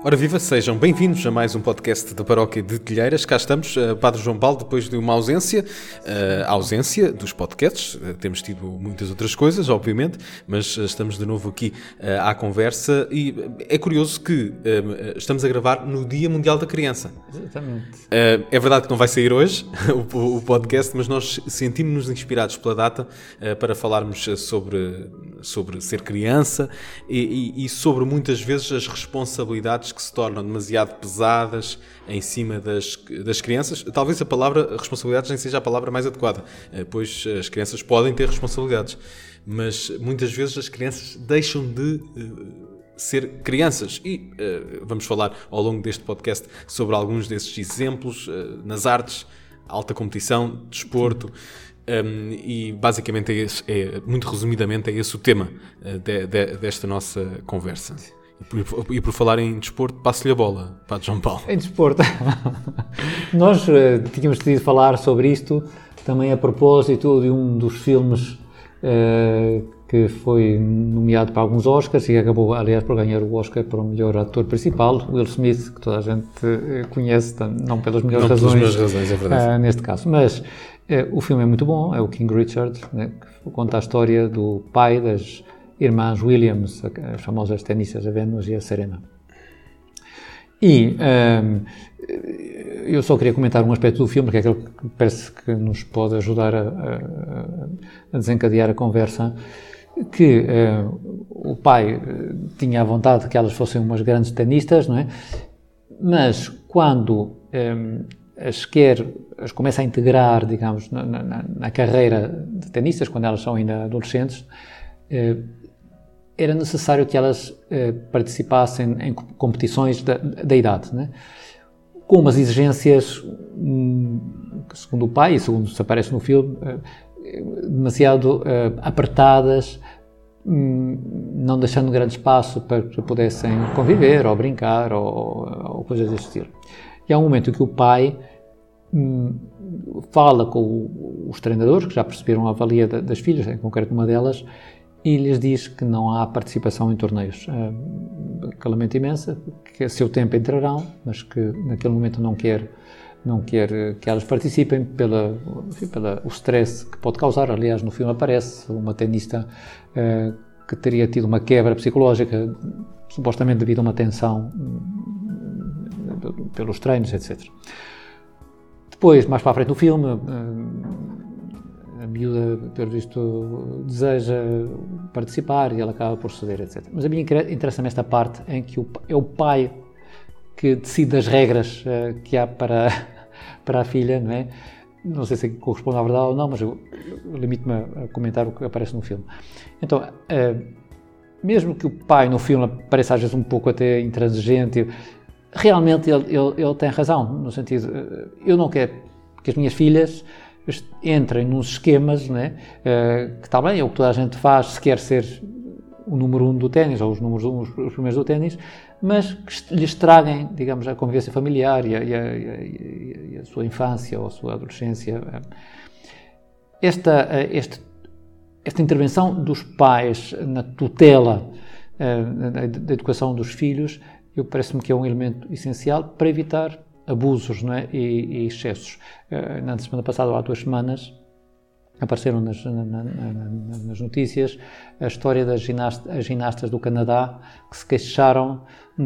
Ora viva, sejam bem-vindos a mais um podcast da Paróquia de Telheiras. Cá estamos, Padre João Paulo, depois de uma ausência, a ausência dos podcasts. Temos tido muitas outras coisas, obviamente, mas estamos de novo aqui à conversa e é curioso que estamos a gravar no Dia Mundial da Criança. Exatamente. É verdade que não vai sair hoje o podcast, mas nós sentimos-nos inspirados pela data para falarmos sobre ser criança e sobre muitas vezes as responsabilidades que se tornam demasiado pesadas em cima das crianças. Talvez a palavra responsabilidades nem seja a palavra mais adequada, pois as crianças podem ter responsabilidades, mas muitas vezes as crianças deixam de ser crianças e vamos falar ao longo deste podcast sobre alguns desses exemplos nas artes, alta competição, desporto. E basicamente muito resumidamente é esse o tema desta nossa conversa. E por falar em desporto, passo-lhe a bola, Padre João Paulo. Em desporto, nós tínhamos decidido falar sobre isto também a propósito de um dos filmes que foi nomeado para alguns Oscars e acabou, aliás, por ganhar o Oscar para o melhor ator principal, Will Smith, que toda a gente conhece, não pelas melhores razões, pelas melhores razões, é verdade. Neste caso, mas o filme é muito bom, é o King Richard, né, que conta a história do pai das irmãs Williams, as famosas tenistas, a Venus e a Serena. E eu só queria comentar um aspecto do filme, que é aquele que parece que nos pode ajudar a desencadear a conversa, que o pai tinha a vontade que elas fossem umas grandes tenistas, não é? Mas quando as começa a integrar, digamos, na carreira de tenistas, quando elas são ainda adolescentes, era necessário que elas participassem em competições da idade, né? Com umas exigências, segundo o pai e segundo se aparece no filme, demasiado apertadas, não deixando grande espaço para que pudessem conviver ou brincar ou coisas deste estilo. E há um momento em que o pai fala com os treinadores, que já perceberam a valia das filhas, em concreto uma delas, e lhes diz que não há participação em torneios. Que lamento imensa, que a seu tempo entrarão, mas que naquele momento não quer que elas participem pelo stress que pode causar. Aliás, no filme aparece uma tenista que teria tido uma quebra psicológica, supostamente devido a uma tensão pelos treinos, etc. Depois, mais para a frente do filme, a miúda, pelo visto, deseja participar e ela acaba por ceder, etc. Mas a mim interessa-me esta parte em que é o pai que decide as regras que há para a filha, não é? Não sei se corresponde à verdade ou não, mas eu limito-me a comentar o que aparece no filme. Então, mesmo que o pai no filme pareça às vezes um pouco até intransigente, realmente ele tem razão, no sentido, eu não quero que as minhas filhas entrem nos esquemas, né, que está bem, é o que toda a gente faz se quer ser o número 1 do ténis, ou os primeiros do ténis, mas que lhes traguem, digamos, a convivência familiar e a sua infância ou a sua adolescência. Esta intervenção dos pais na tutela da educação dos filhos, parece-me que é um elemento essencial para evitar abusos, não é? e excessos. Na semana passada, ou há 2 semanas, apareceram nas notícias a história das ginastas do Canadá que se queixaram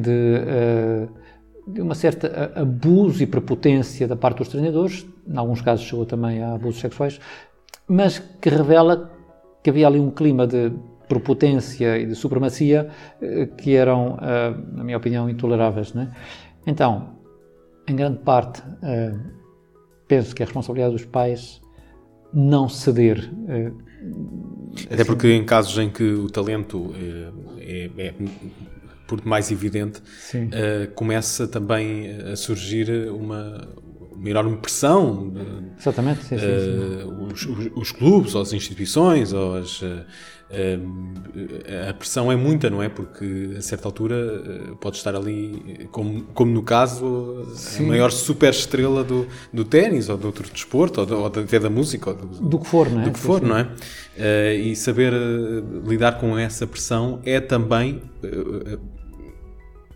de uma certa abuso e prepotência da parte dos treinadores, em alguns casos chegou também a abusos sexuais, mas que revela que havia ali um clima de prepotência e de supremacia que eram, na minha opinião, intoleráveis, não é? Então, em grande parte, penso que é a responsabilidade dos pais não ceder. Até porque em casos em que o talento é por mais evidente, começa também a surgir uma enorme pressão. Exatamente, sim. Os clubes, ou as instituições, ou a pressão é muita, não é? Porque a certa altura pode estar ali, como no caso, a maior superestrela do ténis, ou do outro desporto, ou até da música, ou do que for, não é? Do que for, não é? E saber lidar com essa pressão é também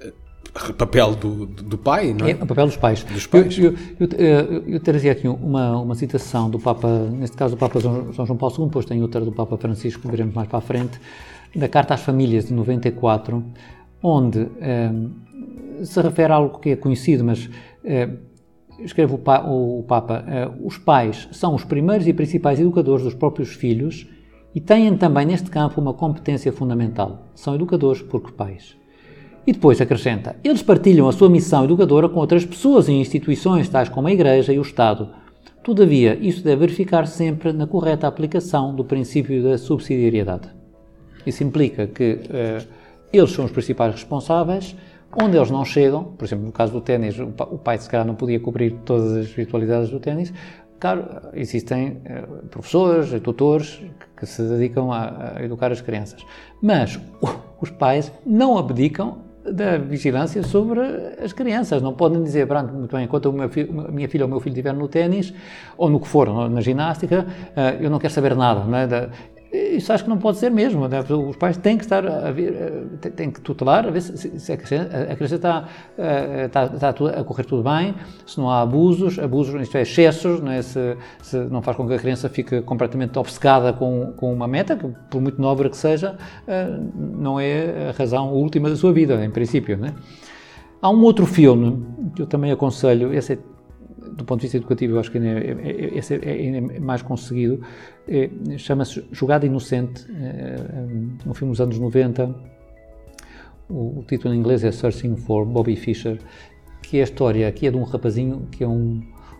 papel do pai, não é? É o papel dos pais. Dos pais. Eu trazia aqui uma citação do Papa, neste caso do Papa São João Paulo II, depois tem outra do Papa Francisco, que veremos mais para a frente, da Carta às Famílias de 94, onde se refere a algo que é conhecido, mas escreve o Papa, os pais são os primeiros e principais educadores dos próprios filhos e têm também neste campo uma competência fundamental. São educadores porque pais. E depois acrescenta, eles partilham a sua missão educadora com outras pessoas e instituições, tais como a Igreja e o Estado. Todavia, isso deve verificar sempre na correta aplicação do princípio da subsidiariedade. Isso implica que eles são os principais responsáveis, onde eles não chegam, por exemplo, no caso do ténis, o pai se calhar não podia cobrir todas as virtualidades do ténis. Claro, existem professores, tutores que se dedicam a educar as crianças, mas os pais não abdicam da vigilância sobre as crianças. Não podem dizer, pronto, muito bem, enquanto a minha filha ou o meu filho estiver no ténis, ou no que for, na ginástica, eu não quero saber nada, não é? Isso acho que não pode ser mesmo. Né? Os pais têm que estar têm que tutelar, a ver se a criança está a correr tudo bem, se não há abusos, isto é, excessos, né? se não faz com que a criança fique completamente obcecada com uma meta, que por muito nobre que seja, não é a razão última da sua vida, em princípio. Né? Há um outro filme que eu também aconselho, esse é, do ponto de vista educativo, eu acho que esse é mais conseguido, chama-se Jogada Inocente, um filme dos anos 90, o título em inglês é Searching for Bobby Fischer, que é a história, aqui é de um rapazinho que é um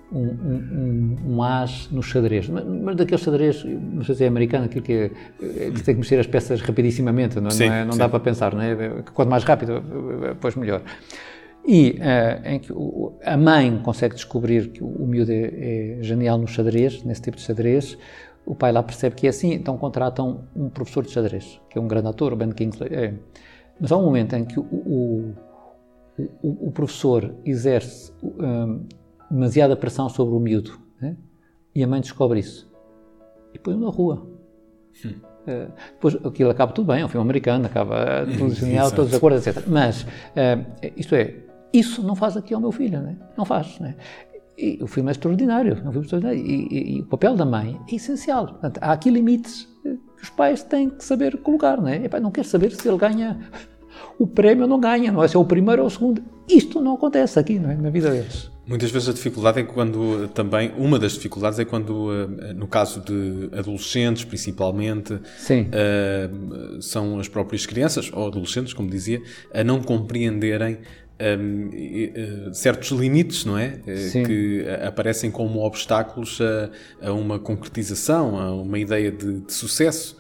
as no xadrez, mas daquele xadrez, não sei se é americano, aquilo que tem que mexer as peças rapidissimamente, não dá para pensar, não é? Quanto mais rápido, depois melhor. E em que a mãe consegue descobrir que o miúdo é genial no xadrez, nesse tipo de xadrez, o pai lá percebe que é assim, então contratam um professor de xadrez, que é um grande ator, o Ben Kingsley. Mas há um momento em que o professor exerce demasiada pressão sobre o miúdo, né? E a mãe descobre isso e põe-o na rua. Depois aquilo acaba tudo bem, é um filme americano, acaba tudo genial, todos de acordo, etc. Mas, isto é, isso não faz aqui ao meu filho, né? Não faz, né? E o filme é extraordinário, e o papel da mãe é essencial. Portanto, há aqui limites que os pais têm que saber colocar, né? E, não quer saber se ele ganha o prémio ou não ganha, não é se é o primeiro ou o segundo. Isto não acontece aqui, não é? Na vida deles. Muitas vezes a dificuldade é quando também, uma das dificuldades é quando, no caso de adolescentes principalmente, são as próprias crianças, ou adolescentes, como dizia, a não compreenderem certos limites, não é? Que aparecem como obstáculos a uma concretização, a uma ideia de sucesso.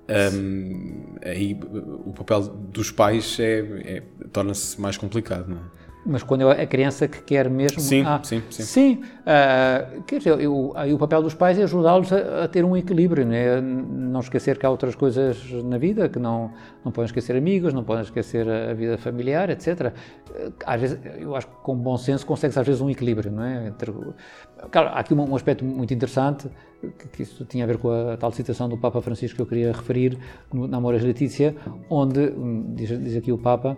Aí o papel dos pais torna-se mais complicado, não é? Mas quando é a criança que quer mesmo... Sim. Quer dizer, aí o papel dos pais é ajudá-los a ter um equilíbrio, né? Não esquecer que há outras coisas na vida, que não podem esquecer amigos, não podem esquecer a vida familiar, etc. Às vezes, eu acho que com bom senso consegue-se às vezes um equilíbrio, não é? Claro, há aqui um aspecto muito interessante, que isso tinha a ver com a tal citação do Papa Francisco que eu queria referir, no Amoris Laetitia, onde, diz aqui o Papa...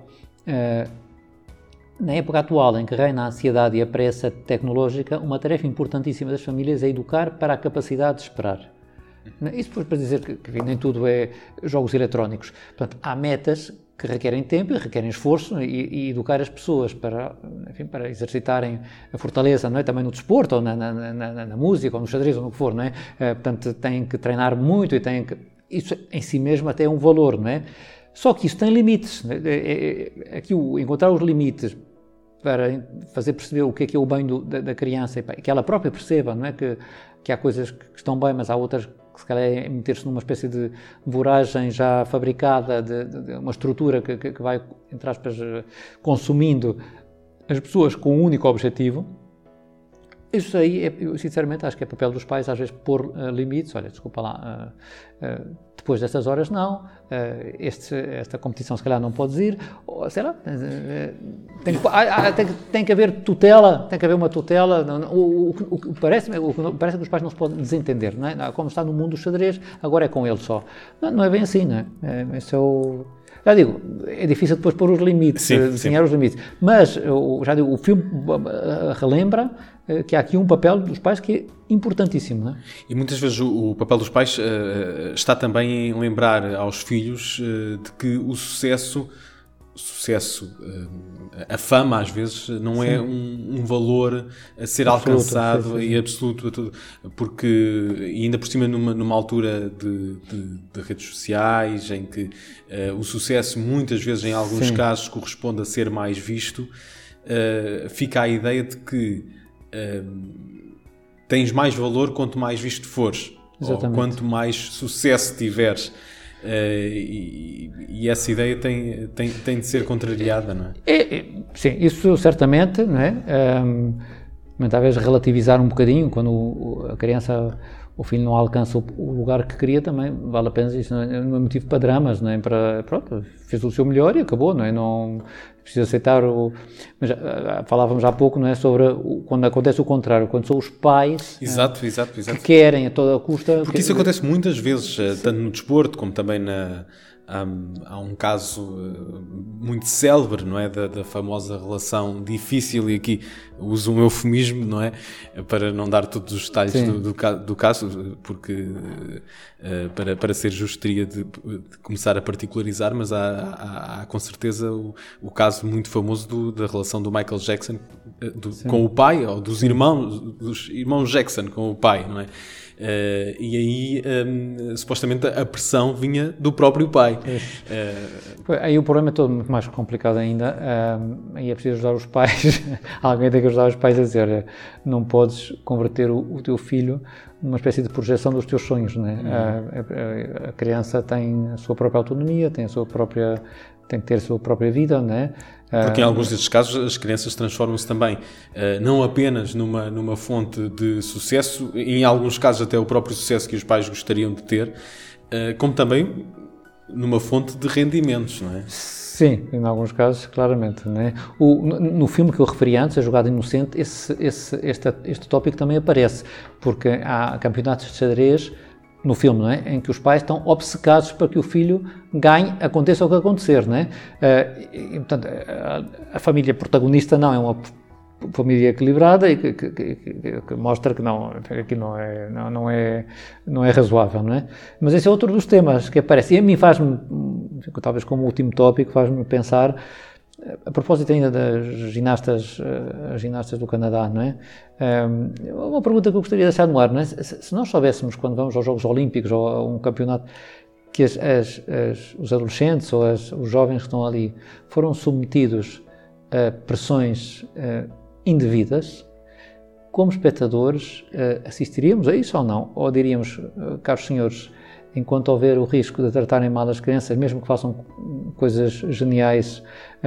Na época atual, em que reina a ansiedade e a pressa tecnológica, uma tarefa importantíssima das famílias é educar para a capacidade de esperar. Isso depois para dizer que nem tudo é jogos eletrónicos. Portanto, há metas que requerem tempo e requerem esforço e educar as pessoas para exercitarem a fortaleza, não é? Também no desporto, ou na música, ou no xadrez, ou no que for, não é? Portanto, têm que treinar muito e têm que... Isso em si mesmo até é um valor, não é? Só que isso tem limites. Aqui encontrar os limites para fazer perceber o que é o bem da criança, e que ela própria perceba, não é? Que há coisas que estão bem, mas há outras que se calhar é meter-se numa espécie de voragem já fabricada, de uma estrutura que vai, entre aspas, consumindo as pessoas com um único objetivo. Isso aí, eu sinceramente acho que é papel dos pais às vezes pôr limites. Olha, desculpa lá, depois destas horas não, esta competição se calhar não podes ir, ou, sei lá, tem que haver tutela, tem que haver uma tutela. O que parece que os pais não se podem desentender, não é? Como está no mundo do xadrez, agora é com ele só. Não é bem assim, não é? Esse é o... Já digo, é difícil depois pôr os limites, desenhar os limites. Mas, já digo, o filme relembra que há aqui um papel dos pais que é importantíssimo, não é? E muitas vezes o papel dos pais está também em lembrar aos filhos de que o sucesso, a fama às vezes não é um valor a ser alcançado e absoluto, porque e ainda por cima numa altura de redes sociais em que o sucesso muitas vezes em alguns casos corresponde a ser mais visto, fica a ideia de que tens mais valor quanto mais visto fores. Exatamente. Ou quanto mais sucesso tiveres. E essa ideia tem de ser contrariada, não é? Sim, isso certamente, não é? Talvez relativizar um bocadinho quando a criança, o filho não alcança o lugar que queria, também vale a pena. Isso não é motivo para dramas, não é? Pronto, fez o seu melhor e acabou, não é? Não precisa aceitar mas falávamos há pouco, não é? Sobre quando acontece o contrário, quando são os pais exato. Que querem a toda a custa. Porque isso acontece muitas vezes, tanto no desporto como também há um caso muito célebre, não é, da famosa relação difícil, e aqui uso um eufemismo, não é, para não dar todos os detalhes do caso, porque para ser justo teria de começar a particularizar, mas há com certeza o caso muito famoso da relação do Michael Jackson com o pai, ou dos irmãos Jackson com o pai, não é? E aí supostamente a pressão vinha do próprio pai. Aí o problema é todo muito mais complicado ainda. Aí é preciso ajudar os pais. Alguém tem que ajudar os pais a dizer: não podes converter o teu filho numa espécie de projeção dos teus sonhos, não é? A criança tem a sua própria autonomia, tem que ter a sua própria vida, não é? Porque em alguns desses casos as crianças transformam-se também não apenas numa fonte de sucesso, em alguns casos até o próprio sucesso que os pais gostariam de ter, como também numa fonte de rendimentos, não é? Sim, em alguns casos, claramente, não é? No filme que eu referi antes, A Jogada Inocente, este tópico também aparece, porque há campeonatos de xadrez no filme, não é? Em que os pais estão obcecados para que o filho ganhe, aconteça o que acontecer, não é? E, portanto, a família protagonista não é uma família equilibrada e que mostra que aqui não é razoável, não é? Mas esse é outro dos temas que aparece. E a mim faz-me, talvez como último tópico, faz-me pensar, a propósito ainda das ginastas do Canadá, não é? Uma pergunta que eu gostaria de deixar no ar, não é? Se nós soubéssemos, quando vamos aos Jogos Olímpicos ou a um campeonato, que os adolescentes ou os jovens que estão ali foram submetidos a pressões indevidas, como espectadores, assistiríamos a isso ou não? Ou diríamos, caros senhores, enquanto houver o risco de tratarem mal as crianças, mesmo que façam coisas geniais,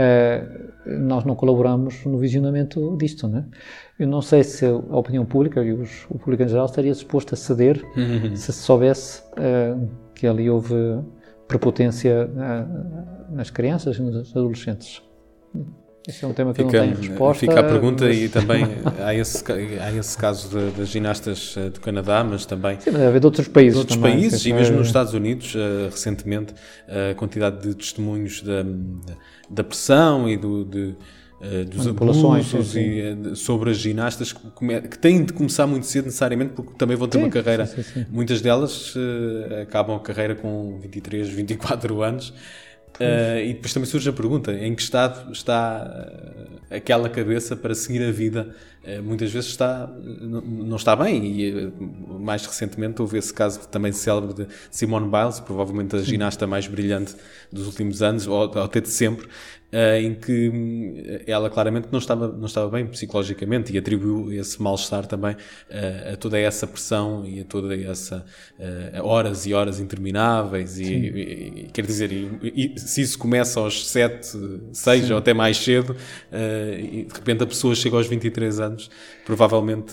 nós não colaboramos no visionamento disto, não é? Eu não sei se a opinião pública e o público em geral estaria disposto a ceder se soubesse que ali houve prepotência nas crianças e nos adolescentes. Esse é um tema que não tem resposta. Fica a pergunta, mas... e também há esse caso das ginastas do Canadá, mas também... Sim, mas deve haver de outros países. De outros países, e mesmo nos Estados Unidos, recentemente, a quantidade de testemunhos da pressão e dos abusos e sobre as ginastas que têm de começar muito cedo necessariamente, porque também vão ter uma carreira. Sim. Muitas delas acabam a carreira com 23, 24 anos. E depois também surge a pergunta: em que estado está aquela cabeça para seguir a vida? Muitas vezes não está bem, e mais recentemente houve esse caso também célebre de Simone Biles, provavelmente a ginasta mais brilhante dos últimos anos, ou até de sempre, em que ela claramente não estava bem psicologicamente, e atribuiu esse mal-estar também a toda essa pressão e a toda essa horas e horas intermináveis, e quer dizer, e se isso começa aos 7, 6 ou até mais cedo, e de repente a pessoa chega aos 23 anos, provavelmente...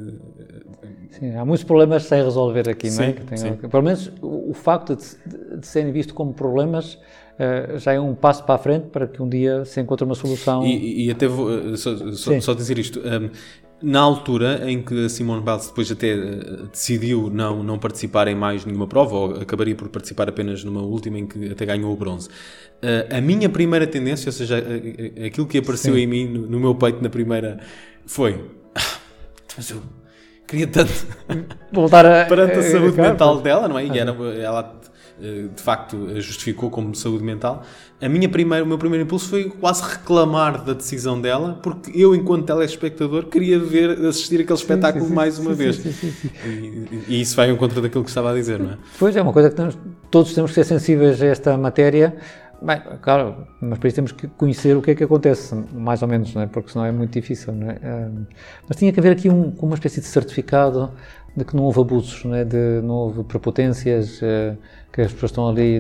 Sim, há muitos problemas sem resolver aqui, não é? Pelo menos o facto de serem vistos como problemas já é um passo para a frente para que um dia se encontre uma solução. E até vou só dizer isto. Na altura em que a Simone Biles depois até decidiu não participar em mais nenhuma prova, ou acabaria por participar apenas numa última em que até ganhou o bronze, a minha primeira tendência, ou seja, aquilo que apareceu em mim, no meu peito na primeira, foi... Mas eu queria tanto... Voltar perante a saúde mental dela, não é? E ela... de facto justificou como saúde mental. O meu primeiro impulso foi quase reclamar da decisão dela, porque eu, enquanto telespectador, queria assistir aquele espetáculo mais uma vez. E isso vai em contra daquilo que estava a dizer, não é? Pois é, uma coisa que todos temos que ser sensíveis a esta matéria. Bem, claro, mas para isso temos que conhecer o que é que acontece, mais ou menos, não é? Porque senão é muito difícil, não é? Mas tinha que haver aqui uma espécie de certificado de que não houve abusos, não é? Não houve prepotências, que as pessoas estão ali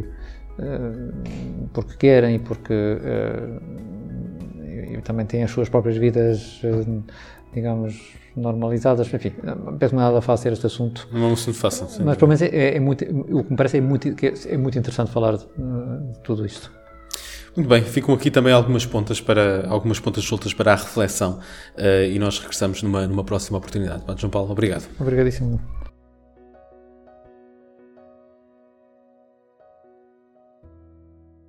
porque querem e porque e também têm as suas próprias vidas, digamos, normalizadas. Enfim, parece-me nada fácil este assunto. Não é um assunto fácil, sim. Mas, pelo menos, o que me parece é muito interessante falar de tudo isto. Muito bem, ficam aqui também algumas pontas soltas para a reflexão, e nós regressamos numa próxima oportunidade. João Paulo, obrigado. Obrigadíssimo.